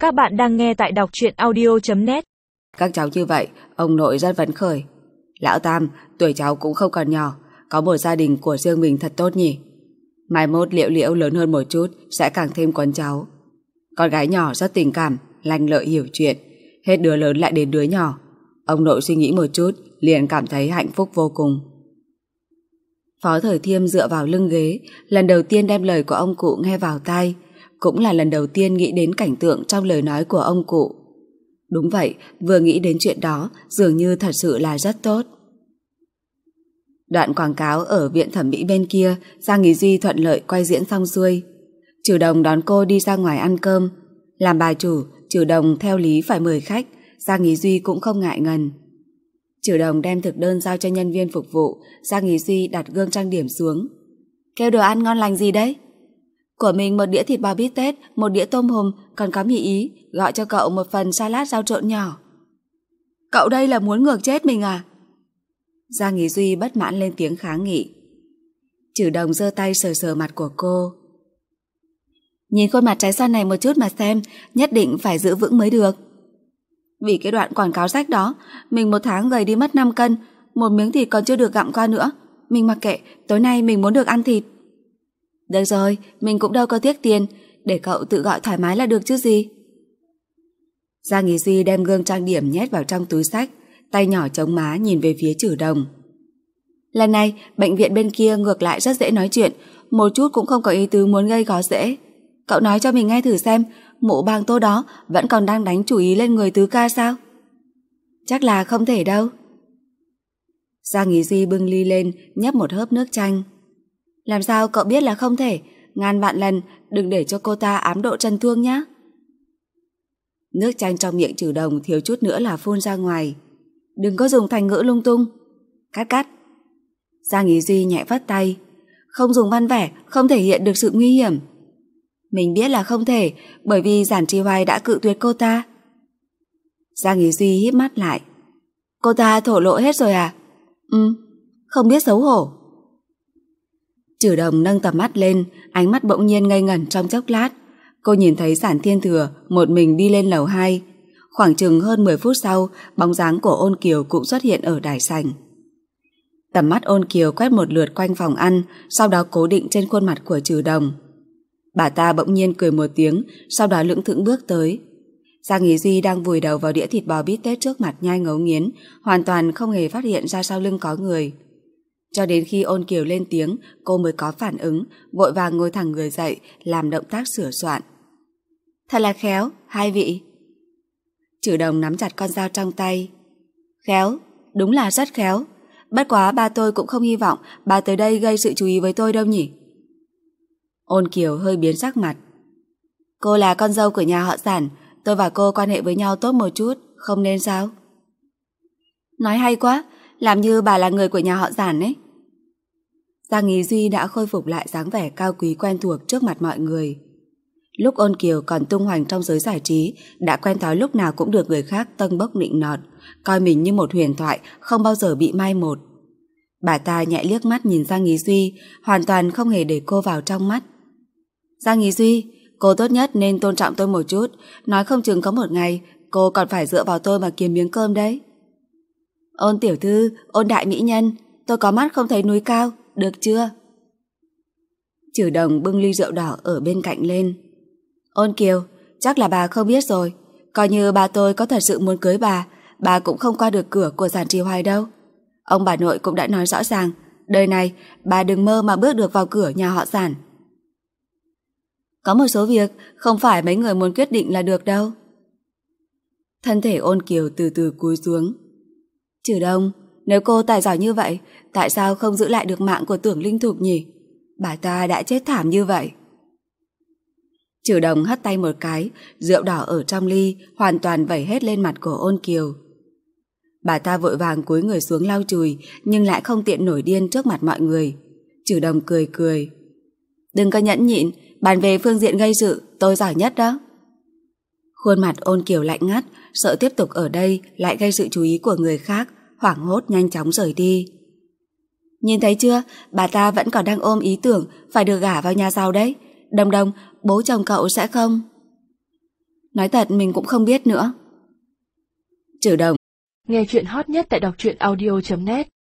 Các bạn đang nghe tại đọc truyện audio.net. Các cháu như vậy, ông nội rất phấn khởi. Lão Tam, tuổi cháu cũng không còn nhỏ, có một gia đình của riêng mình thật tốt nhỉ. Mai mốt Liễu Liễu lớn hơn một chút sẽ càng thêm quấn cháu. Con gái nhỏ rất tình cảm, lanh lợi hiểu chuyện, hết đứa lớn lại đến đứa nhỏ. Ông nội suy nghĩ một chút, liền cảm thấy hạnh phúc vô cùng. Phó Thời Thiêm dựa vào lưng ghế, lần đầu tiên đem lời của ông cụ nghe vào tai, cũng là lần đầu tiên nghĩ đến cảnh tượng trong lời nói của ông cụ. Đúng vậy, vừa nghĩ đến chuyện đó, dường như thật sự là rất tốt. Đoạn quảng cáo ở viện thẩm mỹ bên kia, Giang Ý Duy thuận lợi quay diễn xong xuôi. Trừ Đồng đón cô đi ra ngoài ăn cơm. Làm bà chủ, Trừ Đồng theo lý phải mời khách, Giang Ý Duy cũng không ngại ngần. Trừ Đồng đem thực đơn giao cho nhân viên phục vụ, Giang Ý Duy đặt gương trang điểm xuống. Kêu đồ ăn ngon lành gì đấy? Của mình một đĩa thịt bò bít tết, một đĩa tôm hùm, còn có mì Ý, gọi cho cậu một phần salad rau trộn nhỏ. Cậu đây là muốn ngược chết mình à? Giang Ý Duy bất mãn lên tiếng kháng nghị. Trừ Đồng giơ tay sờ sờ mặt của cô. Nhìn khuôn mặt trái xoan này một chút mà xem, nhất định phải giữ vững mới được. Vì cái đoạn quảng cáo rách đó, mình một tháng gầy đi mất 5 cân, một miếng thịt còn chưa được gặm qua nữa. Mình mặc kệ, tối nay mình muốn được ăn thịt. Được rồi, mình cũng đâu có tiếc tiền, để cậu tự gọi thoải mái là được chứ gì. Giang Ý Duy đem gương trang điểm nhét vào trong túi xách, tay nhỏ chống má nhìn về phía Trừ Đồng. Lần này, bệnh viện bên kia ngược lại rất dễ nói chuyện, một chút cũng không có ý tứ muốn gây khó dễ. Cậu nói cho mình nghe thử xem, mụ bang Tô đó vẫn còn đang đánh chủ ý lên người tứ ca sao? Chắc là không thể đâu. Giang Ý Duy bưng ly lên, nhấp một hớp nước chanh. Làm sao cậu biết là không thể? Ngàn vạn lần đừng để cho cô ta ám độ chân thương nhé. Nước chanh trong miệng Trừ Đồng thiếu chút nữa là phun ra ngoài. Đừng có dùng thành ngữ lung tung. Cắt. Giang Ý Duy nhẹ vắt tay. Không dùng văn vẻ, không thể hiện được sự nguy hiểm. Mình biết là không thể, bởi vì Giản Trì Hoài đã cự tuyệt cô ta. Giang Ý Duy híp mắt lại. Cô ta thổ lộ hết rồi à? Không biết xấu hổ. Trừ Đồng nâng tầm mắt lên, ánh mắt bỗng nhiên ngây ngẩn trong chốc lát. Cô nhìn thấy Giản Thiên Thừa một mình đi lên lầu 2. Khoảng chừng hơn 10 phút sau, bóng dáng của Ôn Kiều cũng xuất hiện ở đài sảnh. Tầm mắt Ôn Kiều quét một lượt quanh phòng ăn, sau đó cố định trên khuôn mặt của Trừ Đồng. Bà ta bỗng nhiên cười một tiếng, sau đó lững thững bước tới. Giang Ý Duy đang vùi đầu vào đĩa thịt bò bít tết trước mặt nhai ngấu nghiến, hoàn toàn không hề phát hiện ra sau lưng có người. Cho đến khi Ôn Kiều lên tiếng, cô mới có phản ứng, vội vàng ngồi thẳng người dậy, làm động tác sửa soạn. Thật là khéo, hai vị. Trừ Đồng nắm chặt con dao trong tay. Khéo, đúng là rất khéo. Bất quá ba tôi cũng không hy vọng bà tới đây gây sự chú ý với tôi đâu nhỉ. Ôn Kiều hơi biến sắc mặt. Cô là con dâu của nhà họ Giản, tôi và cô quan hệ với nhau tốt một chút, không nên sao? Nói hay quá, làm như bà là người của nhà họ Giản ấy. Giang Ý Duy đã khôi phục lại dáng vẻ cao quý quen thuộc trước mặt mọi người. Lúc Ôn Kiều còn tung hoành trong giới giải trí, đã quen thói lúc nào cũng được người khác tâng bốc nịnh nọt, coi mình như một huyền thoại không bao giờ bị mai một. Bà ta nhẹ liếc mắt nhìn Giang Ý Duy, hoàn toàn không hề để cô vào trong mắt. Giang Ý Duy, cô tốt nhất nên tôn trọng tôi một chút, nói không chừng có một ngày cô còn phải dựa vào tôi mà kiếm miếng cơm đấy. Ôn tiểu thư, Ôn đại mỹ nhân, tôi có mắt không thấy núi cao, được chưa? Trừ Đồng bưng ly rượu đỏ ở bên cạnh lên. Ôn Kiều, chắc là bà không biết rồi, coi như bà tôi có thật sự muốn cưới bà cũng không qua được cửa của Giản Trì Hoài đâu. Ông bà nội cũng đã nói rõ ràng, đời này bà đừng mơ mà bước được vào cửa nhà họ Giản. Có một số việc không phải mấy người muốn quyết định là được đâu. Thân thể Ôn Kiều từ từ cúi xuống. Trừ Đồng, nếu cô tài giỏi như vậy, tại sao không giữ lại được mạng của Tưởng Linh Thục nhỉ? Bà ta đã chết thảm như vậy. Trừ Đồng hất tay một cái, rượu đỏ ở trong ly hoàn toàn vẩy hết lên mặt của Ôn Kiều. Bà ta vội vàng cúi người xuống lau chùi, nhưng lại không tiện nổi điên trước mặt mọi người. Trừ Đồng cười cười. Đừng có nhẫn nhịn, bàn về phương diện gây sự, tôi giỏi nhất đó. Khuôn mặt Ôn Kiều lạnh ngắt, sợ tiếp tục ở đây lại gây sự chú ý của người khác, hoảng hốt nhanh chóng rời đi. Nhìn thấy chưa, bà ta vẫn còn đang ôm ý tưởng phải được gả vào nhà giàu đấy. Đồng Đồng, bố chồng cậu sẽ không? Nói thật mình cũng không biết nữa. Trừ Đồng. Nghe chuyện hot nhất tại đọc truyện audio.net